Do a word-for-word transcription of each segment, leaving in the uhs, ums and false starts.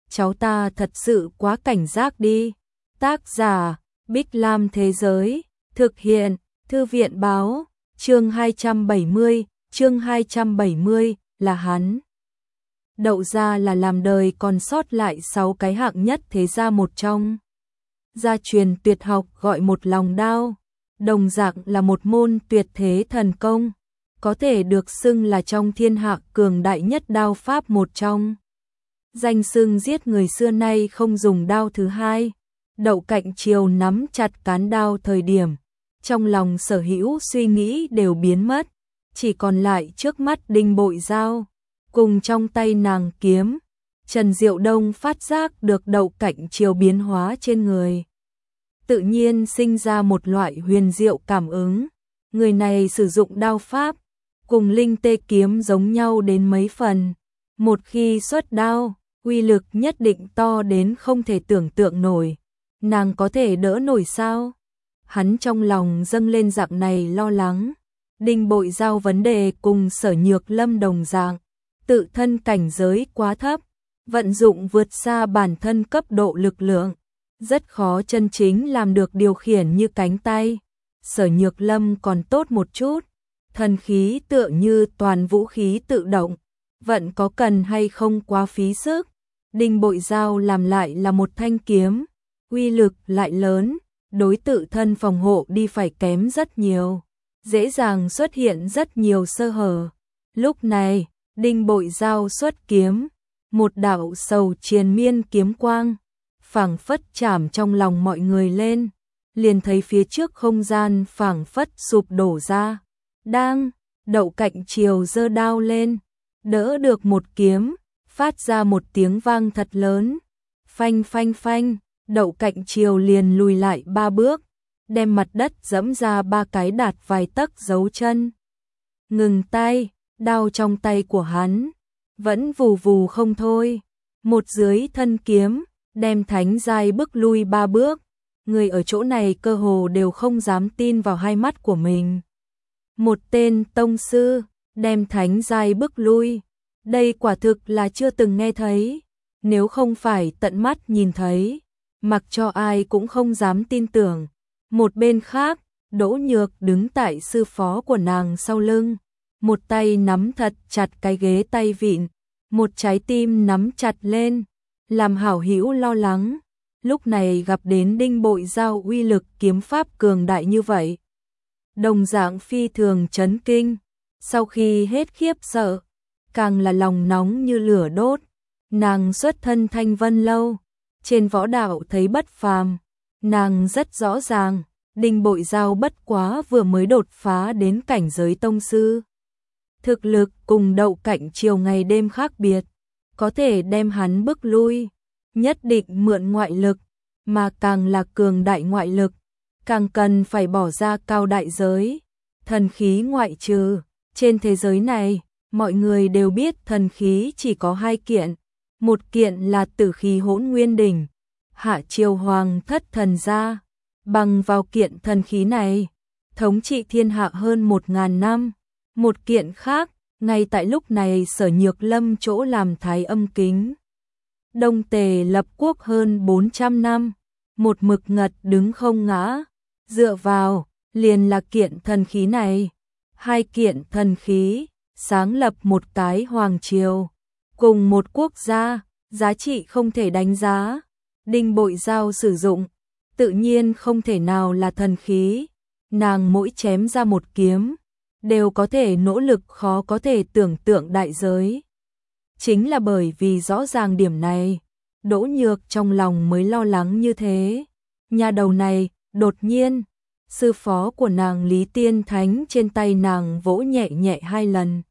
cháu ta thật sự quá cảnh giác đi. Tác giả, Bích Lam Thế Giới, thực hiện, Thư viện Báo, chương hai trăm bảy mươi, chương hai trăm bảy mươi, là hắn. Đậu gia là làm đời còn sót lại sáu cái hạng nhất thế gia một trong. Gia truyền tuyệt học gọi một lòng đao, đồng dạng là một môn tuyệt thế thần công, có thể được xưng là trong thiên hạ cường đại nhất đao pháp một trong. Danh xưng giết người xưa nay không dùng đao thứ hai. Đậu Cạnh Triều nắm chặt cán đao thời điểm, trong lòng sở hữu suy nghĩ đều biến mất, chỉ còn lại trước mắt Đinh Bội Giao, cùng trong tay nàng kiếm. Trần Diệu Đông phát giác được Đậu Cạnh Triều biến hóa trên người, tự nhiên sinh ra một loại huyền diệu cảm ứng. Người này sử dụng đao pháp cùng Linh Tê kiếm giống nhau đến mấy phần, một khi xuất đao, uy lực nhất định to đến không thể tưởng tượng nổi. Nàng có thể đỡ nổi sao? Hắn trong lòng dâng lên dạng này lo lắng. Đinh Bội Giao vấn đề cùng Sở Nhược Lâm đồng dạng, tự thân cảnh giới quá thấp, vận dụng vượt xa bản thân cấp độ lực lượng, rất khó chân chính làm được điều khiển như cánh tay. Sở Nhược Lâm còn tốt một chút, thần khí tựa như toàn vũ khí tự động, vận có cần hay không quá phí sức. Đinh Bội Giao làm lại là một thanh kiếm, uy lực lại lớn, đối tự thân phòng hộ đi phải kém rất nhiều, dễ dàng xuất hiện rất nhiều sơ hở. Lúc này, Đinh Bội Giao xuất kiếm, một đạo sầu triền miên kiếm quang, phảng phất chạm trong lòng mọi người lên, liền thấy phía trước không gian phảng phất sụp đổ ra. Đang, Đậu Cạnh Triều giơ đao lên, đỡ được một kiếm, phát ra một tiếng vang thật lớn, phanh phanh phanh. Đậu Cạnh Triều liền lùi lại ba bước, đem mặt đất dẫm ra ba cái đạt vài tấc dấu chân. Ngừng tay, đao trong tay của hắn vẫn vù vù không thôi, một dưới thân kiếm đem thánh giai bức lui ba bước. Người ở chỗ này cơ hồ đều không dám tin vào hai mắt của mình. Một tên tông sư đem thánh giai bức lui, đây quả thực là chưa từng nghe thấy, nếu không phải tận mắt nhìn thấy, mặc cho ai cũng không dám tin tưởng. Một bên khác, Đỗ Nhược đứng tại sư phó của nàng sau lưng, một tay nắm thật chặt cái ghế tay vịn, một trái tim nắm chặt lên, làm hảo hữu lo lắng. Lúc này gặp đến Đinh Bội Giao uy lực kiếm pháp cường đại như vậy, đồng dạng phi thường chấn kinh. Sau khi hết khiếp sợ, càng là lòng nóng như lửa đốt. Nàng xuất thân Thanh Vân Lâu, trên võ đạo thấy bất phàm, nàng rất rõ ràng, Đinh Bội Giao bất quá vừa mới đột phá đến cảnh giới tông sư. Thực lực cùng Đậu Cạnh Triều ngày đêm khác biệt, có thể đem hắn bức lui, nhất định mượn ngoại lực, mà càng là cường đại ngoại lực, càng cần phải bỏ ra cao đại giới. Thần khí ngoại trừ, trên thế giới này, mọi người đều biết thần khí chỉ có hai kiện. Một kiện là Tử Khí Hỗn Nguyên Đỉnh, Hạ Triều Hoàng thất thần gia, bằng vào kiện thần khí này, thống trị thiên hạ hơn một ngàn năm. Một kiện khác, ngay tại lúc này Sở Nhược Lâm chỗ làm Thái Âm Kính, Đông Tề lập quốc hơn bốn trăm năm, một mực ngật đứng không ngã, dựa vào, liền là kiện thần khí này. Hai kiện thần khí, sáng lập một cái hoàng triều, cùng một quốc gia, giá trị không thể đánh giá. Đinh Bội Giao sử dụng, tự nhiên không thể nào là thần khí, nàng mỗi chém ra một kiếm, đều có thể nỗ lực khó có thể tưởng tượng đại giới. Chính là bởi vì rõ ràng điểm này, Đỗ Nhược trong lòng mới lo lắng như thế. Nhà đầu này, đột nhiên, sư phó của nàng Lý Tiên Thánh trên tay nàng vỗ nhẹ nhẹ hai lần,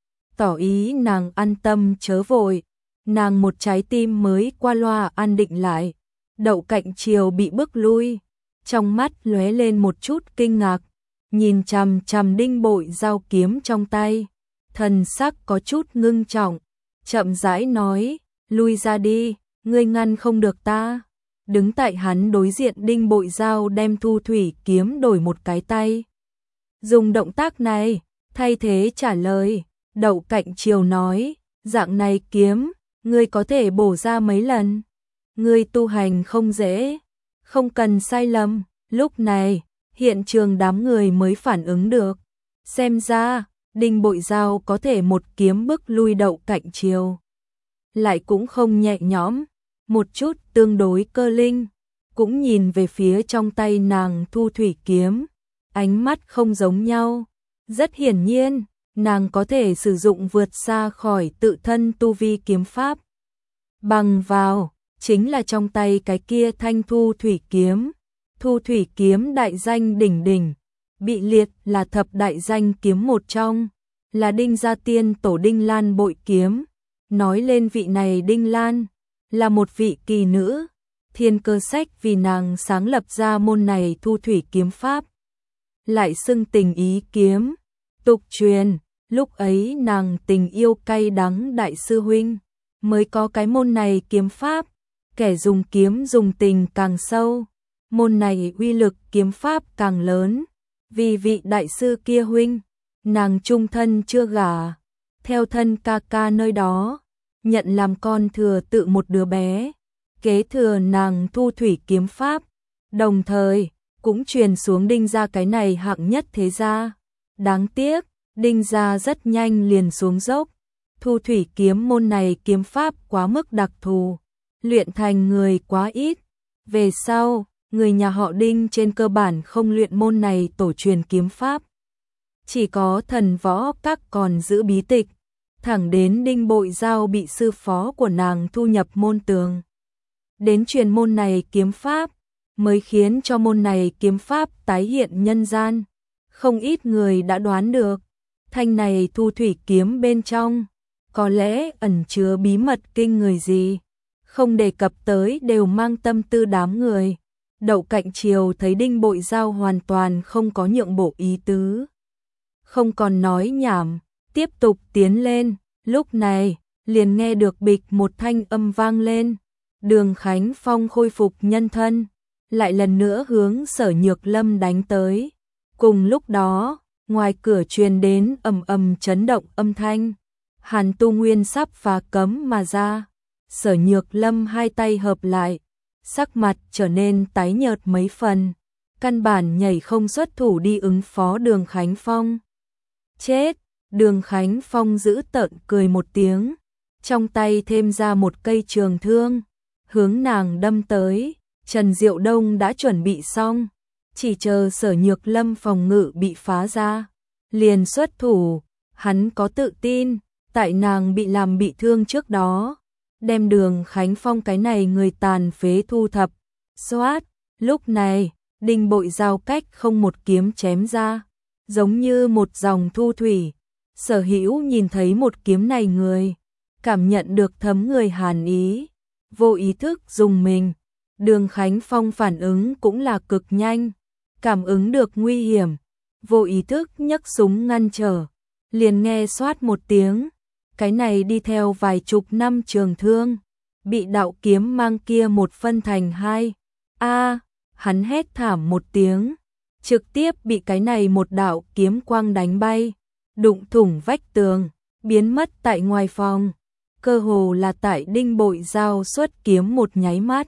tỏ ý nàng an tâm chớ vội. Nàng một trái tim mới qua loa an định lại. Đậu Cạnh Triều bị bức lui, trong mắt lóe lên một chút kinh ngạc, nhìn chằm chằm Đinh Bội Giao kiếm trong tay, thần sắc có chút ngưng trọng, chậm rãi nói, lui ra đi, ngươi ngăn không được ta. Đứng tại hắn đối diện Đinh Bội Giao đem thu thủy kiếm đổi một cái tay, dùng động tác này thay thế trả lời. Đậu Cạnh Triều nói, dạng này kiếm ngươi có thể bổ ra mấy lần. Ngươi tu hành không dễ, không cần sai lầm. Lúc này, hiện trường đám người mới phản ứng được. Xem ra, Đinh Bội Giao có thể một kiếm bức lui Đậu Cạnh Triều. Lại cũng không nhẹ nhõm, một chút tương đối cơ linh. Cũng nhìn về phía trong tay nàng thu thủy kiếm, ánh mắt không giống nhau. Rất hiển nhiên, nàng có thể sử dụng vượt xa khỏi tự thân tu vi kiếm pháp. Bằng vào, chính là trong tay cái kia thanh thu thủy kiếm. Thu thủy kiếm đại danh đỉnh đỉnh, bị liệt là thập đại danh kiếm một trong, là Đinh Gia Tiên tổ Đinh Lan bội kiếm. Nói lên vị này Đinh Lan, là một vị kỳ nữ, Thiên Cơ Sách vì nàng sáng lập ra môn này thu thủy kiếm pháp. Lại xưng tình ý kiếm, tục truyền, lúc ấy nàng tình yêu cay đắng đại sư huynh, mới có cái môn này kiếm pháp, kẻ dùng kiếm dùng tình càng sâu, môn này uy lực kiếm pháp càng lớn, vì vị đại sư kia huynh, nàng chung thân chưa gả, theo thân ca ca nơi đó, nhận làm con thừa tự một đứa bé, kế thừa nàng thu thủy kiếm pháp, đồng thời cũng truyền xuống Đinh gia cái này hạng nhất thế gia. Đáng tiếc, Đinh gia rất nhanh liền xuống dốc, thu thủy kiếm môn này kiếm pháp quá mức đặc thù, luyện thành người quá ít. Về sau, người nhà họ Đinh trên cơ bản không luyện môn này tổ truyền kiếm pháp. Chỉ có Thần Võ Các còn giữ bí tịch, thẳng đến Đinh Bội Giao bị sư phó của nàng thu nhập môn tường. Đến truyền môn này kiếm pháp, mới khiến cho môn này kiếm pháp tái hiện nhân gian. Không ít người đã đoán được, thanh này thu thủy kiếm bên trong, có lẽ ẩn chứa bí mật kinh người gì. Không đề cập tới đều mang tâm tư đám người. Đậu Cạnh Triều thấy Đinh Bội Giao hoàn toàn không có nhượng bộ ý tứ. Không còn nói nhảm, tiếp tục tiến lên. Lúc này, liền nghe được bịch một thanh âm vang lên. Đường Khánh Phong khôi phục nhân thân, lại lần nữa hướng Sở Nhược Lâm đánh tới. Cùng lúc đó, ngoài cửa truyền đến ầm ầm chấn động âm thanh. Hàn Tu Nguyên sắp phá cấm mà ra. Sở Nhược Lâm hai tay hợp lại, sắc mặt trở nên tái nhợt mấy phần, căn bản nhảy không xuất thủ đi ứng phó Đường Khánh Phong. Chết! Đường Khánh Phong giữ tợn cười một tiếng, trong tay thêm ra một cây trường thương, hướng nàng đâm tới. Trần Diệu Đông đã chuẩn bị xong, chỉ chờ Sở Nhược Lâm phòng ngự bị phá ra, liền xuất thủ. Hắn có tự tin, tại nàng bị làm bị thương trước đó, đem Đường Khánh Phong cái này người tàn phế thu thập. Xoát, lúc này, Đinh Bội Giao cách không một kiếm chém ra, giống như một dòng thu thủy. Sở Hữu nhìn thấy một kiếm này người, cảm nhận được thấm người hàn ý, vô ý thức dùng mình. Đường Khánh Phong phản ứng cũng là cực nhanh, cảm ứng được nguy hiểm, vô ý thức nhấc súng ngăn trở, liền nghe xoát một tiếng, cái này đi theo vài chục năm trường thương, bị đạo kiếm mang kia một phân thành hai. A, hắn hét thảm một tiếng, trực tiếp bị cái này một đạo kiếm quang đánh bay, đụng thủng vách tường, biến mất tại ngoài phòng, cơ hồ là tại Đinh Bội Giao xuất kiếm một nháy mắt.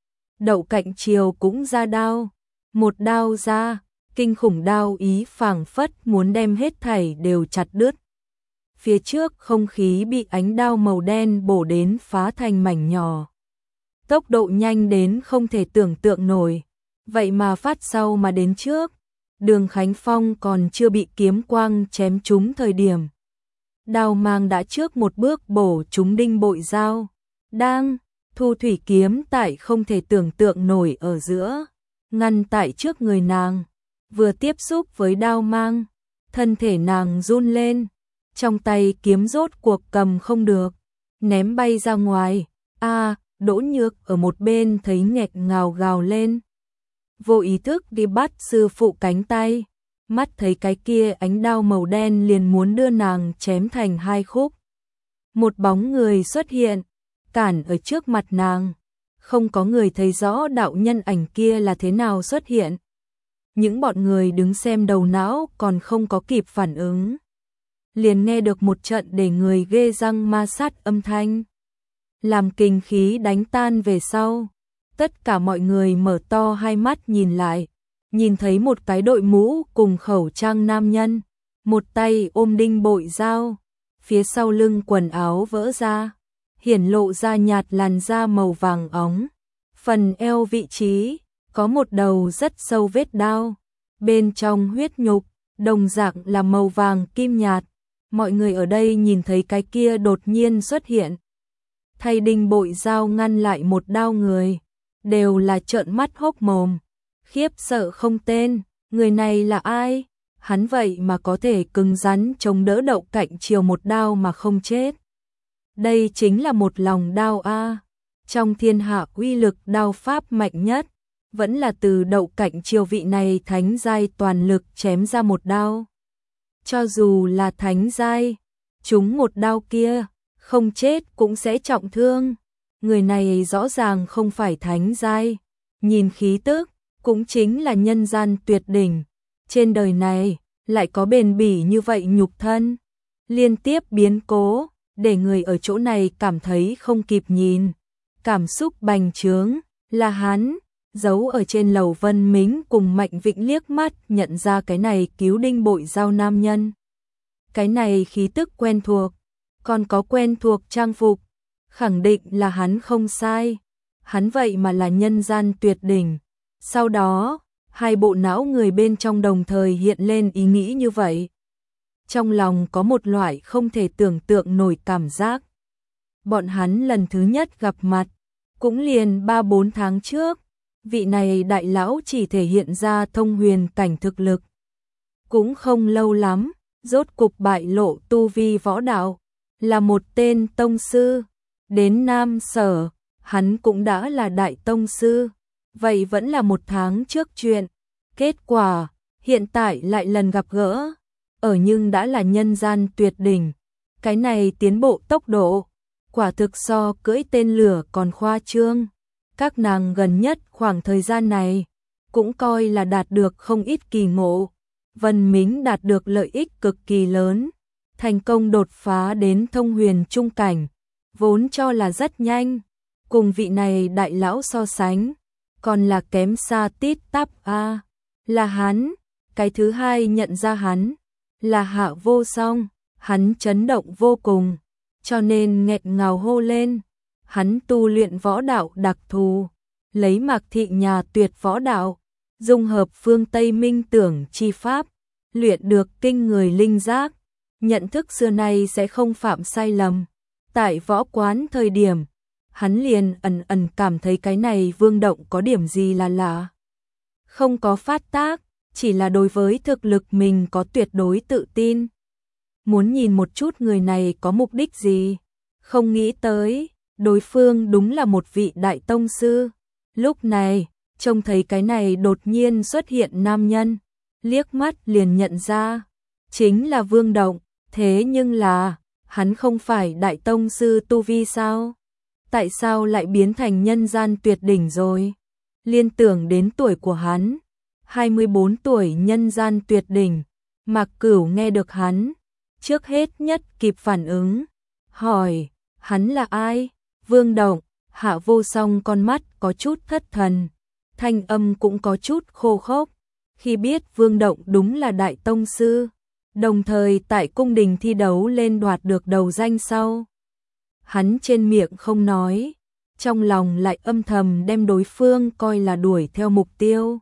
Đậu Cạnh Triều cũng ra đao, một đao ra, kinh khủng đao ý phảng phất muốn đem hết thảy đều chặt đứt. Phía trước không khí bị ánh đao màu đen bổ đến phá thành mảnh nhỏ. Tốc độ nhanh đến không thể tưởng tượng nổi, vậy mà phát sau mà đến trước. Đường Khánh Phong còn chưa bị kiếm quang chém trúng thời điểm, đao mang đã trước một bước bổ trúng Đinh Bội Giao. Đang thu thủy kiếm tại không thể tưởng tượng nổi ở giữa, ngăn tại trước người nàng, vừa tiếp xúc với đao mang, thân thể nàng run lên, trong tay kiếm rốt cuộc cầm không được, ném bay ra ngoài. A, à, Đỗ Nhược ở một bên thấy nghẹt ngào gào lên, vô ý thức đi bắt sư phụ cánh tay, mắt thấy cái kia ánh đao màu đen liền muốn đưa nàng chém thành hai khúc. Một bóng người xuất hiện, cản ở trước mặt nàng, không có người thấy rõ đạo nhân ảnh kia là thế nào xuất hiện. Những bọn người đứng xem đầu não còn không có kịp phản ứng, liền nghe được một trận để người ghê răng ma sát âm thanh. làm kinh khí đánh tan về sau. Tất cả mọi người mở to hai mắt nhìn lại, nhìn thấy một cái đội mũ cùng khẩu trang nam nhân, một tay ôm đinh bội dao, phía sau lưng quần áo vỡ ra, hiển lộ ra nhạt làn da màu vàng óng. Phần eo vị trí, có một đầu rất sâu vết đao, bên trong huyết nhục, đồng dạng là màu vàng kim nhạt. Mọi người ở đây nhìn thấy cái kia đột nhiên xuất hiện, thay đinh bội dao ngăn lại một đao người, đều là trợn mắt hốc mồm, khiếp sợ không tên, người này là ai? Hắn vậy mà có thể cứng rắn chống đỡ Đậu Cạnh Triều một đao mà không chết. Đây chính là một lòng đao a. Trong thiên hạ uy lực đao pháp mạnh nhất, vẫn là từ Đậu Cạnh Triều vị này thánh giai toàn lực chém ra một đao. Cho dù là thánh giai, chúng một đao kia, không chết cũng sẽ trọng thương. Người này rõ ràng không phải thánh giai, nhìn khí tức, cũng chính là nhân gian tuyệt đỉnh. Trên đời này, lại có bền bỉ như vậy nhục thân. Liên tiếp biến cố, để người ở chỗ này cảm thấy không kịp nhìn. Cảm xúc bành trướng, là hắn, giấu ở trên lầu Vân Mính cùng Mạnh Vĩnh liếc mắt nhận ra cái này cứu đinh bội dao nam nhân. Cái này khí tức quen thuộc, còn có quen thuộc trang phục, khẳng định là hắn không sai. Hắn vậy mà là nhân gian tuyệt đỉnh. Sau đó, hai bộ não người bên trong đồng thời hiện lên ý nghĩ như vậy. Trong lòng có một loại không thể tưởng tượng nổi cảm giác. Bọn hắn lần thứ nhất gặp mặt, cũng liền ba bốn tháng trước, vị này đại lão chỉ thể hiện ra thông huyền cảnh thực lực. Cũng không lâu lắm, rốt cục bại lộ tu vi võ đạo, là một tên tông sư. Đến Nam Sở, hắn cũng đã là đại tông sư. Vậy vẫn là một tháng trước chuyện. Kết quả, hiện tại lại lần gặp gỡ, ở nhưng đã là nhân gian tuyệt đỉnh. Cái này tiến bộ tốc độ, quả thực so cưỡi tên lửa còn khoa trương. Các nàng gần nhất khoảng thời gian này, cũng coi là đạt được không ít kỳ ngộ. Vân Mính đạt được lợi ích cực kỳ lớn, thành công đột phá đến thông huyền trung cảnh, vốn cho là rất nhanh, cùng vị này đại lão so sánh, còn là kém xa tít tắp a. Là hắn, cái thứ hai nhận ra hắn, là Hạ Vô Song, hắn chấn động vô cùng, cho nên nghẹn ngào hô lên. Hắn tu luyện võ đạo đặc thù, lấy Mạc Thị nhà tuyệt võ đạo, dung hợp phương Tây minh tưởng chi pháp, luyện được kinh người linh giác, nhận thức xưa nay sẽ không phạm sai lầm. Tại võ quán thời điểm, hắn liền ẩn ẩn cảm thấy cái này Vương Động có điểm gì là lạ. Không có phát tác, chỉ là đối với thực lực mình có tuyệt đối tự tin. Muốn nhìn một chút người này có mục đích gì, không nghĩ tới, đối phương đúng là một vị đại tông sư. Lúc này, trông thấy cái này đột nhiên xuất hiện nam nhân, liếc mắt liền nhận ra, chính là Vương Động. Thế nhưng là, hắn không phải đại tông sư tu vi sao? Tại sao lại biến thành nhân gian tuyệt đỉnh rồi? Liên tưởng đến tuổi của hắn, hai mươi bốn tuổi nhân gian tuyệt đỉnh. Mạc Cửu nghe được hắn, trước hết nhất kịp phản ứng, hỏi, hắn là ai? Vương Động. Hạ Vô Song con mắt có chút thất thần, thanh âm cũng có chút khô khốc, khi biết Vương Động đúng là đại tông sư, đồng thời tại cung đình thi đấu lên đoạt được đầu danh sau. Hắn trên miệng không nói, trong lòng lại âm thầm đem đối phương coi là đuổi theo mục tiêu.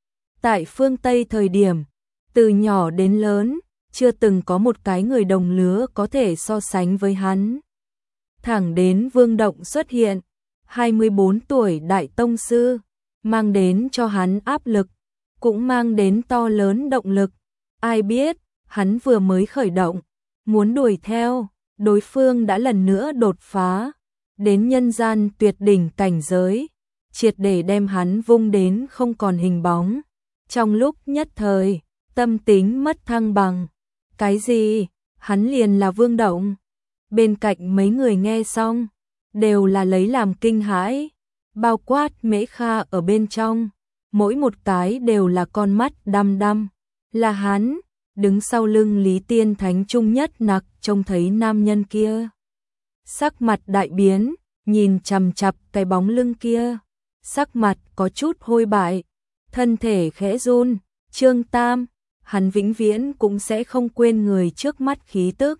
Tại phương Tây thời điểm, từ nhỏ đến lớn, chưa từng có một cái người đồng lứa có thể so sánh với hắn. Thẳng đến Vương Động xuất hiện, hai mươi bốn tuổi đại tông sư, mang đến cho hắn áp lực, cũng mang đến to lớn động lực. Ai biết, hắn vừa mới khởi động, muốn đuổi theo, đối phương đã lần nữa đột phá, đến nhân gian tuyệt đỉnh cảnh giới, triệt để đem hắn vung đến không còn hình bóng. Trong lúc nhất thời, tâm tính mất thăng bằng. Cái gì? Hắn liền là Vương Động? Bên cạnh mấy người nghe xong, đều là lấy làm kinh hãi, bao quát Mễ Kha ở bên trong, mỗi một cái đều là con mắt đăm đăm. Là hắn, đứng sau lưng Lý Tiên Thánh Trung nhất nặc trông thấy nam nhân kia. Sắc mặt đại biến, nhìn chằm chằm cái bóng lưng kia, sắc mặt có chút hôi bại, thân thể khẽ run. Trương Tam, hắn vĩnh viễn cũng sẽ không quên người trước mắt khí tức,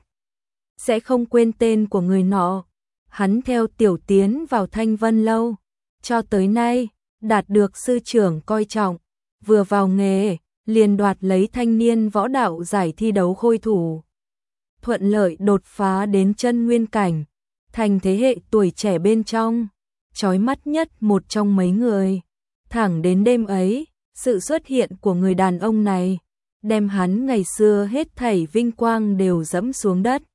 sẽ không quên tên của người nọ. Hắn theo Tiểu Tiến vào Thanh Vân Lâu, cho tới nay đạt được sư trưởng coi trọng, vừa vào nghề liền đoạt lấy thanh niên võ đạo giải thi đấu khôi thủ, thuận lợi đột phá đến chân nguyên cảnh, thành thế hệ tuổi trẻ bên trong chói mắt nhất một trong mấy người. Thẳng đến đêm ấy, sự xuất hiện của người đàn ông này đem hắn ngày xưa hết thảy vinh quang đều dẫm xuống đất.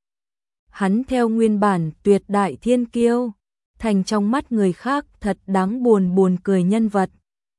Hắn theo nguyên bản tuyệt đại thiên kiêu, thành trong mắt người khác thật đáng buồn buồn cười nhân vật.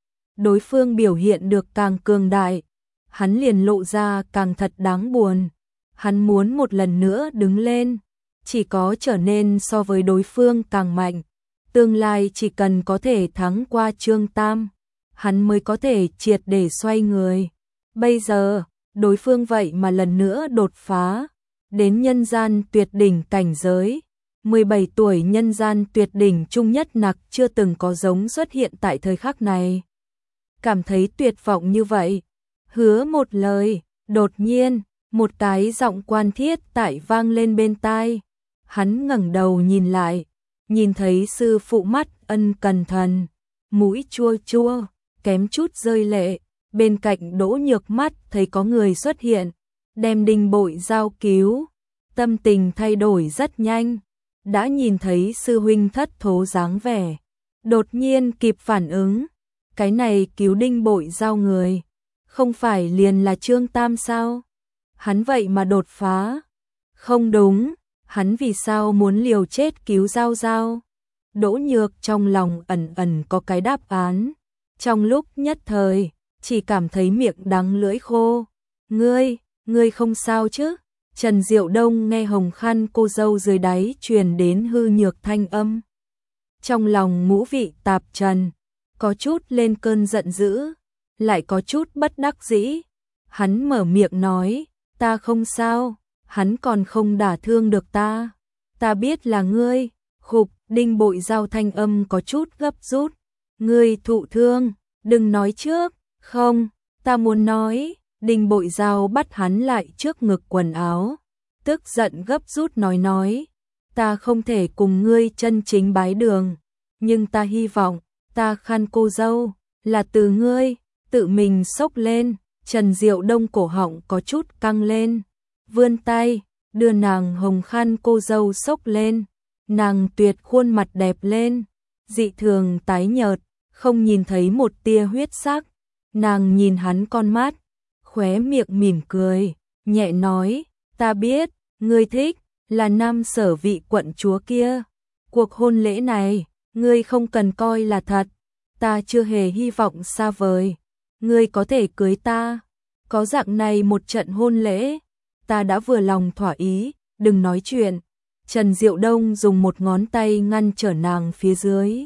Đối phương biểu hiện được càng cường đại, hắn liền lộ ra càng thật đáng buồn. Hắn muốn một lần nữa đứng lên, chỉ có trở nên so với đối phương càng mạnh. Tương lai chỉ cần có thể thắng qua Trương Tam, hắn mới có thể triệt để xoay người. Bây giờ, đối phương vậy mà lần nữa đột phá đến nhân gian tuyệt đỉnh cảnh giới. mười bảy tuổi nhân gian tuyệt đỉnh trung nhất nặc chưa từng có giống xuất hiện tại thời khắc này. Cảm thấy tuyệt vọng như vậy, hứa một lời, đột nhiên, một cái giọng quan thiết tại vang lên bên tai. Hắn ngẩng đầu nhìn lại, nhìn thấy sư phụ mắt ân cẩn thận, mũi chua chua, kém chút rơi lệ. Bên cạnh Đỗ Nhược mắt thấy có người xuất hiện, đem Đinh Bội Giao cứu, tâm tình thay đổi rất nhanh. Đã nhìn thấy sư huynh thất thố dáng vẻ, đột nhiên kịp phản ứng, cái này cứu Đinh Bội Giao người, không phải liền là Trương Tam sao? Hắn vậy mà đột phá. Không đúng, hắn vì sao muốn liều chết cứu Giao Giao? Đỗ Nhược trong lòng ẩn ẩn có cái đáp án, trong lúc nhất thời chỉ cảm thấy miệng đắng lưỡi khô. Ngươi, ngươi không sao chứ? Trần Diệu Đông nghe Hồng Khăn cô dâu dưới đáy truyền đến hư nhược thanh âm. Trong lòng ngũ vị tạp trần, có chút lên cơn giận dữ, lại có chút bất đắc dĩ. Hắn mở miệng nói, ta không sao, hắn còn không đả thương được ta. Ta biết là ngươi. Khục, Đinh Bội Giao thanh âm có chút gấp rút. Ngươi thụ thương, đừng nói trước. Không, ta muốn nói. Đinh Bội Giao bắt hắn lại trước ngực quần áo, tức giận gấp rút nói nói, ta không thể cùng ngươi chân chính bái đường, nhưng ta hy vọng, ta khăn cô dâu, là từ ngươi, tự mình xốc lên. Trần Diệu Đông cổ họng có chút căng lên, vươn tay, đưa nàng hồng khăn cô dâu xốc lên, nàng tuyệt khuôn mặt đẹp lên, dị thường tái nhợt, không nhìn thấy một tia huyết sắc, nàng nhìn hắn con mắt, khóe miệng mỉm cười, nhẹ nói, ta biết, ngươi thích, là Nam Sở vị quận chúa kia. Cuộc hôn lễ này, ngươi không cần coi là thật, ta chưa hề hy vọng xa vời. Ngươi có thể cưới ta, có dạng này một trận hôn lễ, ta đã vừa lòng thỏa ý, đừng nói chuyện. Trần Diệu Đông dùng một ngón tay ngăn trở nàng phía dưới.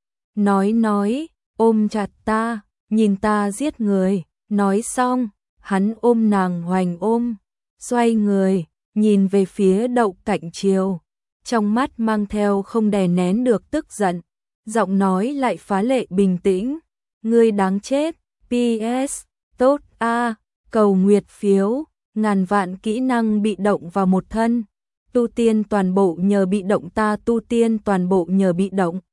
Nói nói, ôm chặt ta, nhìn ta giết người, nói xong. Hắn ôm nàng hoành ôm, xoay người, nhìn về phía Đậu Cạnh Triều, trong mắt mang theo không đè nén được tức giận, giọng nói lại phá lệ bình tĩnh, ngươi đáng chết, pê ét, tốt a, cầu nguyệt phiếu, ngàn vạn kỹ năng bị động vào một thân, tu tiên toàn bộ nhờ bị động ta tu tiên toàn bộ nhờ bị động.